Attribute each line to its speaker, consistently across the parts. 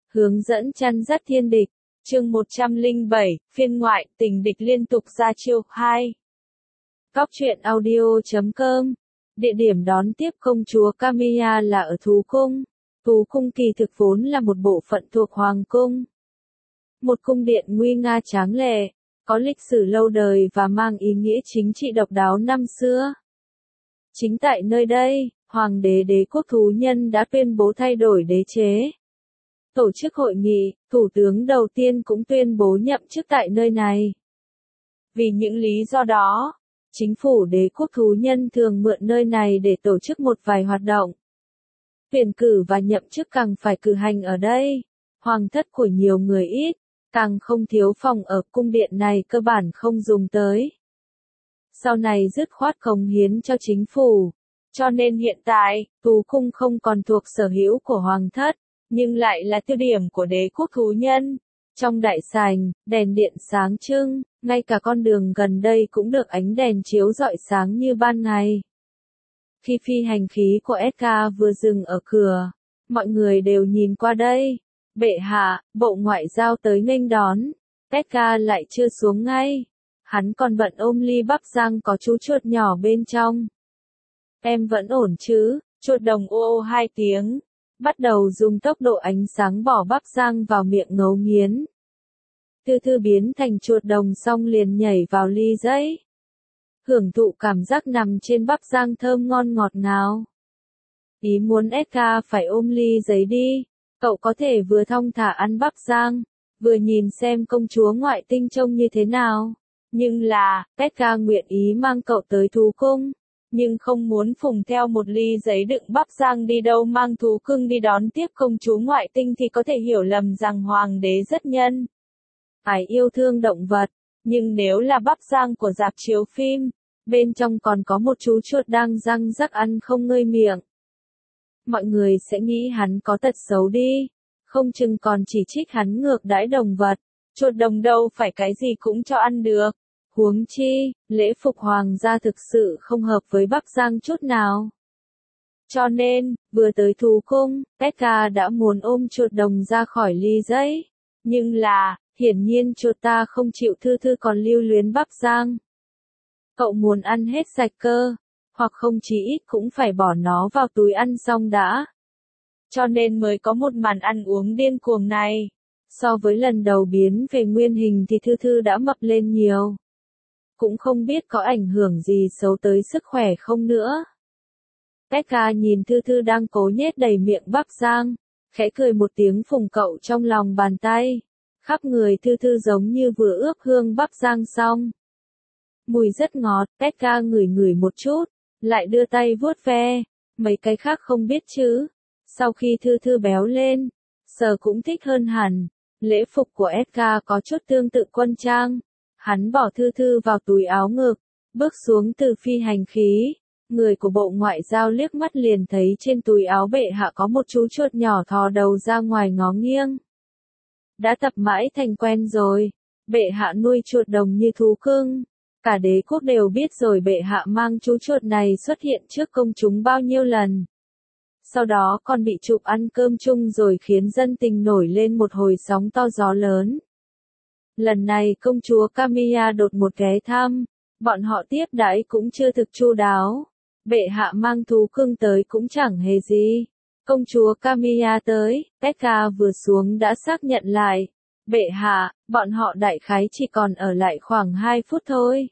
Speaker 1: Hướng dẫn chăn dắt thiên địch. Chương 107, phiên ngoại, tình địch liên tục ra chiêu 2. Cóc truyện audio.com. Địa điểm đón tiếp công chúa Camilla là ở Thú Cung. Thú Cung kỳ thực vốn là một bộ phận thuộc Hoàng Cung. Một cung điện nguy nga tráng lệ, có lịch sử lâu đời và mang ý nghĩa chính trị độc đáo năm xưa. Chính tại nơi đây, Hoàng đế đế quốc thú nhân đã tuyên bố thay đổi đế chế. Tổ chức hội nghị, thủ tướng đầu tiên cũng tuyên bố nhậm chức tại nơi này. Vì những lý do đó, chính phủ đế quốc thú nhân thường mượn nơi này để tổ chức một vài hoạt động. Tuyển cử và nhậm chức càng phải cử hành ở đây. Hoàng thất của nhiều người ít, càng không thiếu phòng ở cung điện này cơ bản không dùng tới. Sau này dứt khoát cống hiến cho chính phủ. Cho nên hiện tại, Thú Cung không còn thuộc sở hữu của Hoàng thất, nhưng lại là tiêu điểm của đế quốc thú nhân. Trong đại sảnh, đèn điện sáng trưng, ngay cả con đường gần đây cũng được ánh đèn chiếu rọi sáng như ban ngày. Khi phi hành khí của Edgar vừa dừng ở cửa, mọi người đều nhìn qua đây. Bệ hạ, Bộ Ngoại giao tới nghênh đón. Edgar lại chưa xuống ngay. Hắn còn bận ôm ly bắp rang có chú chuột nhỏ bên trong. Em vẫn ổn chứ? Chuột đồng ô 2 tiếng. Bắt đầu dùng tốc độ ánh sáng bỏ bắp rang vào miệng ngấu nghiến. Thư thư biến thành chuột đồng xong liền nhảy vào ly giấy. Hưởng thụ cảm giác nằm trên bắp rang thơm ngon ngọt ngào. Ý muốn Edgar phải ôm ly giấy đi. Cậu có thể vừa thong thả ăn bắp rang, vừa nhìn xem công chúa ngoại tinh trông như thế nào. Nhưng là, Edgar nguyện ý mang cậu tới Thú Cung. Nhưng không muốn phùng theo một ly giấy đựng bắp rang đi đâu, mang thú cưng đi đón tiếp công chúa ngoại tinh thì có thể hiểu lầm rằng hoàng đế rất nhân ái yêu thương động vật. Nhưng nếu là bắp rang của rạp chiếu phim, bên trong còn có một chú chuột đang răng rắc ăn không ngơi miệng. Mọi người sẽ nghĩ hắn có tật xấu đi, không chừng còn chỉ trích hắn ngược đãi động vật. Chuột đồng đâu phải cái gì cũng cho ăn được. Huống chi, lễ phục hoàng gia thực sự không hợp với bắp rang chút nào. Cho nên, vừa tới Thú Cung, Edgar đã muốn ôm chuột đồng ra khỏi ly giấy. Nhưng là, hiển nhiên chuột ta không chịu, thư thư còn lưu luyến bắp rang. Cậu muốn ăn hết sạch cơ, hoặc không chí ít cũng phải bỏ nó vào túi ăn xong đã. Cho nên mới có một màn ăn uống điên cuồng này. So với lần đầu biến về nguyên hình thì thư thư đã mập lên nhiều. Cũng không biết có ảnh hưởng gì xấu tới sức khỏe không nữa. Edgar nhìn thư thư đang cố nhét đầy miệng bắp rang, khẽ cười một tiếng phùng cậu trong lòng bàn tay. Khắp người thư thư giống như vừa ướp hương bắp rang xong. Mùi rất ngọt, Edgar ngửi ngửi một chút, lại đưa tay vuốt ve, mấy cái khác không biết chứ. Sau khi thư thư béo lên, sờ cũng thích hơn hẳn. Lễ phục của Edgar có chút tương tự quân trang. Hắn bỏ thư thư vào túi áo ngực, bước xuống từ phi hành khí. Người của Bộ Ngoại giao liếc mắt liền thấy trên túi áo bệ hạ có một chú chuột nhỏ thò đầu ra ngoài ngó nghiêng. Đã tập mãi thành quen rồi. Bệ hạ nuôi chuột đồng như thú cưng. Cả đế quốc đều biết rồi bệ hạ mang chú chuột này xuất hiện trước công chúng bao nhiêu lần. Sau đó còn bị chụp ăn cơm chung rồi khiến dân tình nổi lên một hồi sóng to gió lớn. Lần này công chúa Camilla đột một ghé thăm, bọn họ tiếp đãi cũng chưa thực chu đáo. Bệ hạ mang thú cưng tới cũng chẳng hề gì. Công chúa Camilla tới, Edgar vừa xuống đã xác nhận lại. Bệ hạ, bọn họ đại khái chỉ còn ở lại khoảng 2 phút thôi.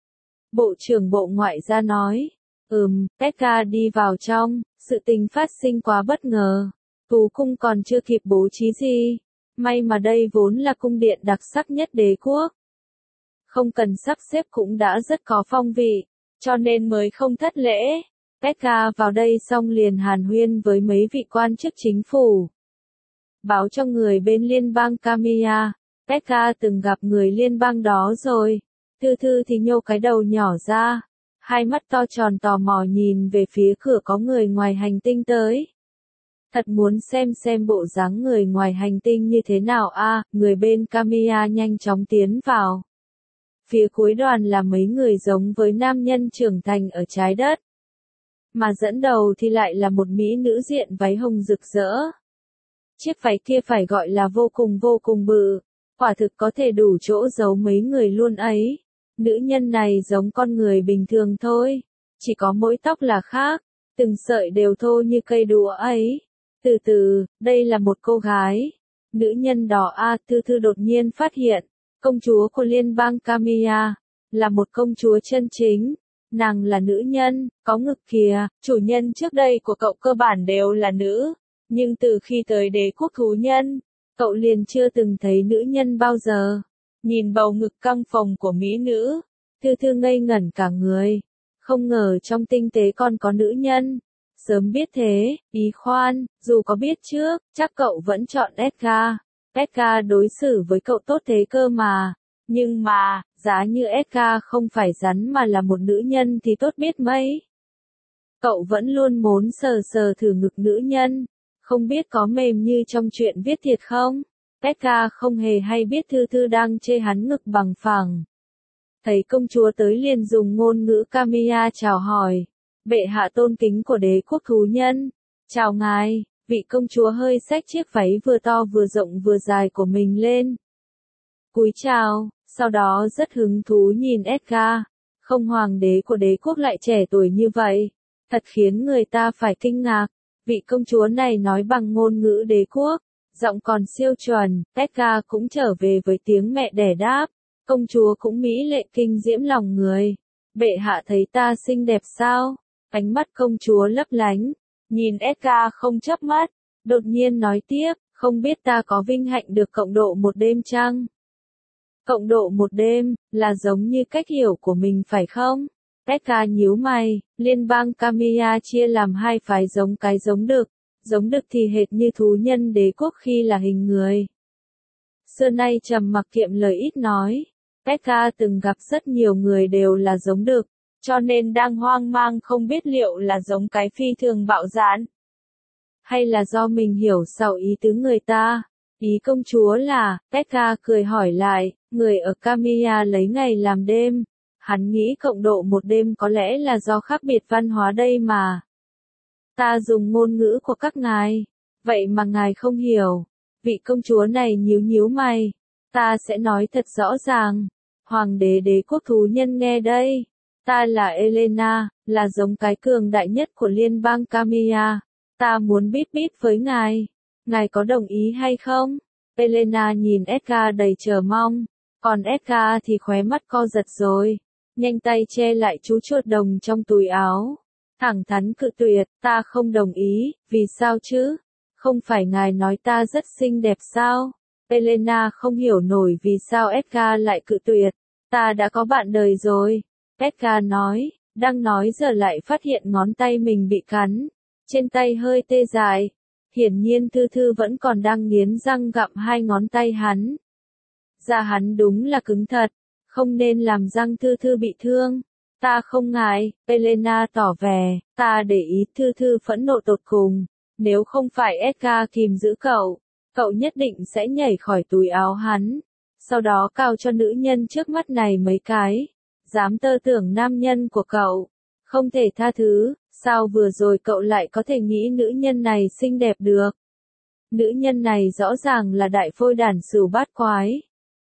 Speaker 1: Bộ trưởng Bộ Ngoại giao nói. Edgar đi vào trong, sự tình phát sinh quá bất ngờ. Thú Cung còn chưa kịp bố trí gì. May mà đây vốn là cung điện đặc sắc nhất đế quốc. Không cần sắp xếp cũng đã rất có phong vị, cho nên mới không thất lễ. Edgar vào đây xong liền hàn huyên với mấy vị quan chức chính phủ. Báo cho người bên liên bang Camilla, Edgar từng gặp người liên bang đó rồi. Thư thư thì nhô cái đầu nhỏ ra, hai mắt to tròn tò mò nhìn về phía cửa có người ngoài hành tinh tới. Thật muốn xem bộ dáng người ngoài hành tinh như thế nào a. Người bên Camilla nhanh chóng tiến vào. Phía cuối đoàn là mấy người giống với nam nhân trưởng thành ở trái đất. Mà dẫn đầu thì lại là một mỹ nữ diện váy hồng rực rỡ. Chiếc váy kia phải gọi là vô cùng bự. Quả thực có thể đủ chỗ giấu mấy người luôn ấy. Nữ nhân này giống con người bình thường thôi. Chỉ có mỗi tóc là khác. Từng sợi đều thô như cây đũa ấy. Từ từ, đây là một cô gái. Nữ nhân đó Thư Thư đột nhiên phát hiện. Công chúa của liên bang Kamiya. Là một công chúa chân chính. Nàng là nữ nhân, có ngực kìa. Chủ nhân trước đây của cậu cơ bản đều là nữ. Nhưng từ khi tới đế quốc thú nhân, cậu liền chưa từng thấy nữ nhân bao giờ. Nhìn bầu ngực căng phồng của mỹ nữ, Thư Thư ngây ngẩn cả người. Không ngờ trong tinh tế còn có nữ nhân. Sớm biết thế, ý khoan, dù có biết trước, chắc cậu vẫn chọn Edgar. Edgar đối xử với cậu tốt thế cơ mà. Nhưng mà, giá như Edgar không phải rắn mà là một nữ nhân thì tốt biết mấy. Cậu vẫn luôn muốn sờ sờ thử ngực nữ nhân. Không biết có mềm như trong chuyện viết thiệt không? Edgar không hề hay biết Thư Thư đang chê hắn ngực bằng phẳng. Thấy công chúa tới liền dùng ngôn ngữ Kamiya chào hỏi. Bệ hạ tôn kính của đế quốc thú nhân. Chào ngài, vị công chúa hơi xách chiếc váy vừa to vừa rộng vừa dài của mình lên. Cúi chào, sau đó rất hứng thú nhìn Edgar. Không hoàng đế của đế quốc lại trẻ tuổi như vậy. Thật khiến người ta phải kinh ngạc. Vị công chúa này nói bằng ngôn ngữ đế quốc. Giọng còn siêu chuẩn, Edgar cũng trở về với tiếng mẹ đẻ đáp. Công chúa cũng mỹ lệ kinh diễm lòng người. Bệ hạ thấy ta xinh đẹp sao? Ánh mắt công chúa lấp lánh. Nhìn Edgar không chớp mắt. Đột nhiên nói tiếp, không biết ta có vinh hạnh được cộng độ một đêm chăng? Cộng độ một đêm, là giống như cách hiểu của mình phải không? Edgar nhíu mày, liên bang Kamiya chia làm hai phái giống cái giống đực. Giống đực thì hệt như thú nhân đế quốc khi là hình người. Xưa nay trầm mặc kiệm lời ít nói. Edgar từng gặp rất nhiều người đều là giống đực, cho nên đang hoang mang không biết liệu là giống cái phi thường bạo dạn. Hay là do mình hiểu sao ý tứ người ta. Ý công chúa là, Edgar cười hỏi lại, người ở Kamiya lấy ngày làm đêm. Hắn nghĩ cộng độ một đêm có lẽ là do khác biệt văn hóa đây mà. Ta dùng ngôn ngữ của các ngài. Vậy mà ngài không hiểu. Vị công chúa này nhíu mày. Ta sẽ nói thật rõ ràng. Hoàng đế đế quốc thú nhân nghe đây. Ta là Elena, là giống cái cường đại nhất của liên bang Kamiya. Ta muốn bít với ngài. Ngài có đồng ý hay không? Elena nhìn Edgar đầy chờ mong. Còn Edgar thì khóe mắt co giật rồi. Nhanh tay che lại chú chuột đồng trong túi áo. Thẳng thắn cự tuyệt, ta không đồng ý, vì sao chứ? Không phải ngài nói ta rất xinh đẹp sao? Elena không hiểu nổi vì sao Edgar lại cự tuyệt. Ta đã có bạn đời rồi. Edgar nói, đang nói giờ lại phát hiện ngón tay mình bị cắn. Trên tay hơi tê dại. Hiển nhiên Thư Thư vẫn còn đang nghiến răng gặm hai ngón tay hắn. Da hắn đúng là cứng thật. Không nên làm răng Thư Thư bị thương. Ta không ngại, Elena tỏ vẻ, ta để ý. Thư Thư phẫn nộ tột cùng. Nếu không phải Edgar kìm giữ cậu, cậu nhất định sẽ nhảy khỏi túi áo hắn. Sau đó cào cho nữ nhân trước mắt này mấy cái. Dám tơ tưởng nam nhân của cậu. Không thể tha thứ, sao vừa rồi cậu lại có thể nghĩ nữ nhân này xinh đẹp được? Nữ nhân này rõ ràng là đại phôi đản sửu bát quái.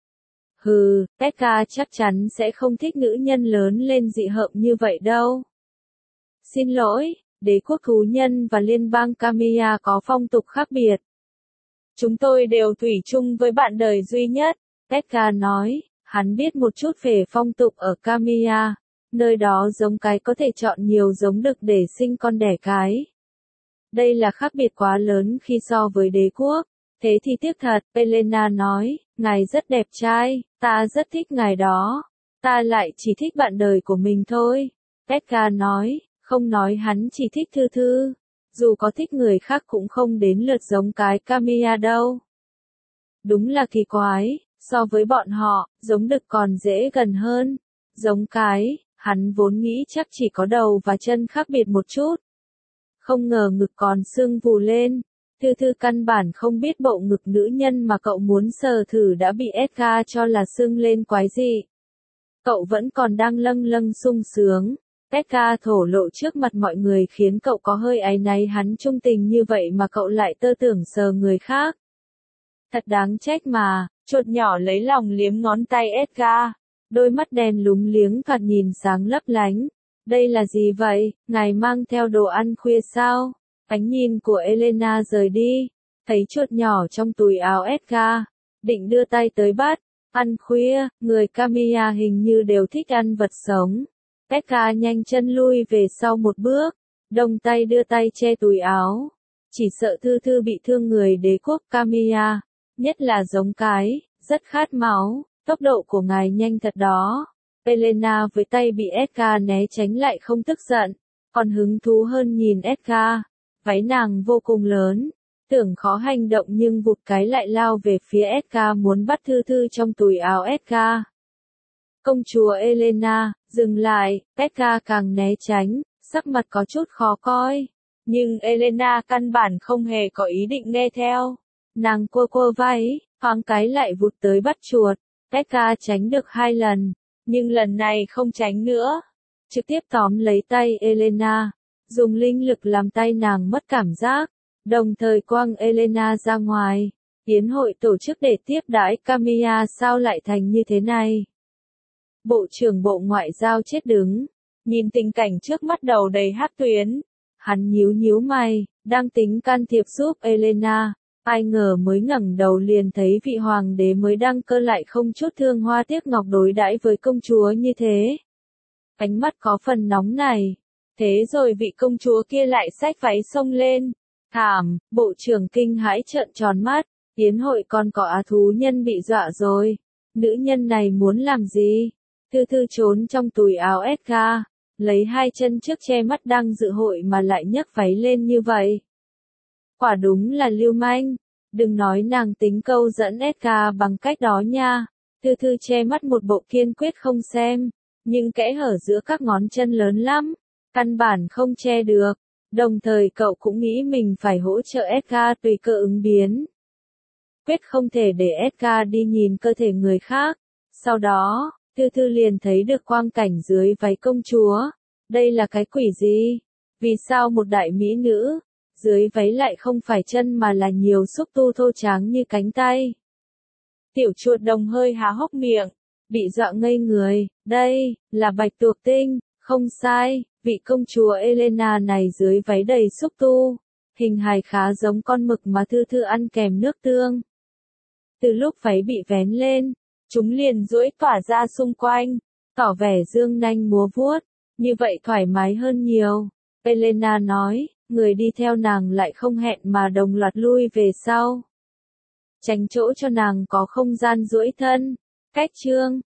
Speaker 1: Hừ, Edgar chắc chắn sẽ không thích nữ nhân lớn lên dị hợm như vậy đâu. Xin lỗi, đế quốc thú nhân và liên bang Kamiya có phong tục khác biệt. Chúng tôi đều thủy chung với bạn đời duy nhất, Edgar nói, hắn biết một chút về phong tục ở Kamiya, nơi đó giống cái có thể chọn nhiều giống đực để sinh con đẻ cái. Đây là khác biệt quá lớn khi so với đế quốc. Thế thì tiếc thật, Elena nói, ngài rất đẹp trai, ta rất thích ngài đó. Ta lại chỉ thích bạn đời của mình thôi. Edgar nói, không nói hắn chỉ thích Thư Thư. Dù có thích người khác cũng không đến lượt giống cái Kamiya đâu. Đúng là kỳ quái, so với bọn họ, giống đực còn dễ gần hơn. Giống cái, hắn vốn nghĩ chắc chỉ có đầu và chân khác biệt một chút. Không ngờ ngực còn sưng vù lên. Thư Thư căn bản không biết bộ ngực nữ nhân mà cậu muốn sờ thử đã bị Edgar cho là sưng lên quái dị. Cậu vẫn còn đang lâng lâng sung sướng. Edgar thổ lộ trước mặt mọi người khiến cậu có hơi áy náy, hắn trung tình như vậy mà cậu lại tơ tưởng sờ người khác. Thật đáng trách mà, chuột nhỏ lấy lòng liếm ngón tay Edgar. Đôi mắt đen lúng liếng thoạt nhìn sáng lấp lánh. Đây là gì vậy, ngài mang theo đồ ăn khuya sao? Ánh nhìn của Elena rời đi, thấy chuột nhỏ trong túi áo Edgar, định đưa tay tới bắt. Ăn khuya, người Camilla hình như đều thích ăn vật sống. Edgar nhanh chân lui về sau một bước, đồng tay đưa tay che túi áo. Chỉ sợ Thư Thư bị thương người đế quốc Camilla, nhất là giống cái, rất khát máu, tốc độ của ngài nhanh thật đó. Elena với tay bị Edgar né tránh lại không tức giận, còn hứng thú hơn nhìn Edgar. Váy nàng vô cùng lớn, tưởng khó hành động nhưng vụt cái lại lao về phía Edgar muốn bắt Thư Thư trong túi áo Edgar. Công chúa Elena, dừng lại, Edgar càng né tránh, sắc mặt có chút khó coi. Nhưng Elena căn bản không hề có ý định nghe theo. Nàng cua cua váy, thoáng cái lại vụt tới bắt chuột. Edgar tránh được 2 lần, nhưng lần này không tránh nữa. Trực tiếp tóm lấy tay Elena, dùng linh lực làm tay nàng mất cảm giác, đồng thời quăng Elena ra ngoài. Yến hội tổ chức để tiếp đãi Camilla sao lại thành như thế này? Bộ trưởng Bộ Ngoại giao chết đứng, nhìn tình cảnh trước mắt đầu đầy hắc tuyến. Hắn nhíu nhíu mày, đang tính can thiệp giúp Elena, ai ngờ mới ngẩng đầu liền thấy vị hoàng đế mới đăng cơ lại không chút thương hoa tiếc ngọc đối đãi với công chúa như thế. Ánh mắt có phần nóng này. Thế rồi vị công chúa kia lại xách váy xông lên. Thảm, bộ trưởng kinh hãi trợn tròn mắt, yến hội còn có á thú nhân bị dọa rồi. Nữ nhân này muốn làm gì? Thư Thư trốn trong túi áo Edgar, lấy 2 chân trước che mắt đang dự hội mà lại nhấc váy lên như vậy. Quả đúng là lưu manh, đừng nói nàng tính câu dẫn Edgar bằng cách đó nha. Thư Thư che mắt một bộ kiên quyết không xem, nhưng kẽ hở giữa các ngón chân lớn lắm, căn bản không che được. Đồng thời cậu cũng nghĩ mình phải hỗ trợ Edgar tùy cơ ứng biến. Quyết không thể để Edgar đi nhìn cơ thể người khác. Sau đó, Thư Thư liền thấy được quang cảnh dưới váy công chúa. Đây là cái quỷ gì? Vì sao một đại mỹ nữ, dưới váy lại không phải chân mà là nhiều xúc tu thô tráng như cánh tay? Tiểu chuột đồng hơi há hốc miệng, bị dọa ngây người. Đây, là bạch tuộc tinh, không sai, vị công chúa Elena này dưới váy đầy xúc tu. Hình hài khá giống con mực mà Thư Thư ăn kèm nước tương. Từ lúc váy bị vén lên, chúng liền duỗi tỏa ra xung quanh, tỏ vẻ dương nanh múa vuốt, như vậy thoải mái hơn nhiều. Elena nói, người đi theo nàng lại không hẹn mà đồng loạt lui về sau. Tránh chỗ cho nàng có không gian duỗi thân. Cách chương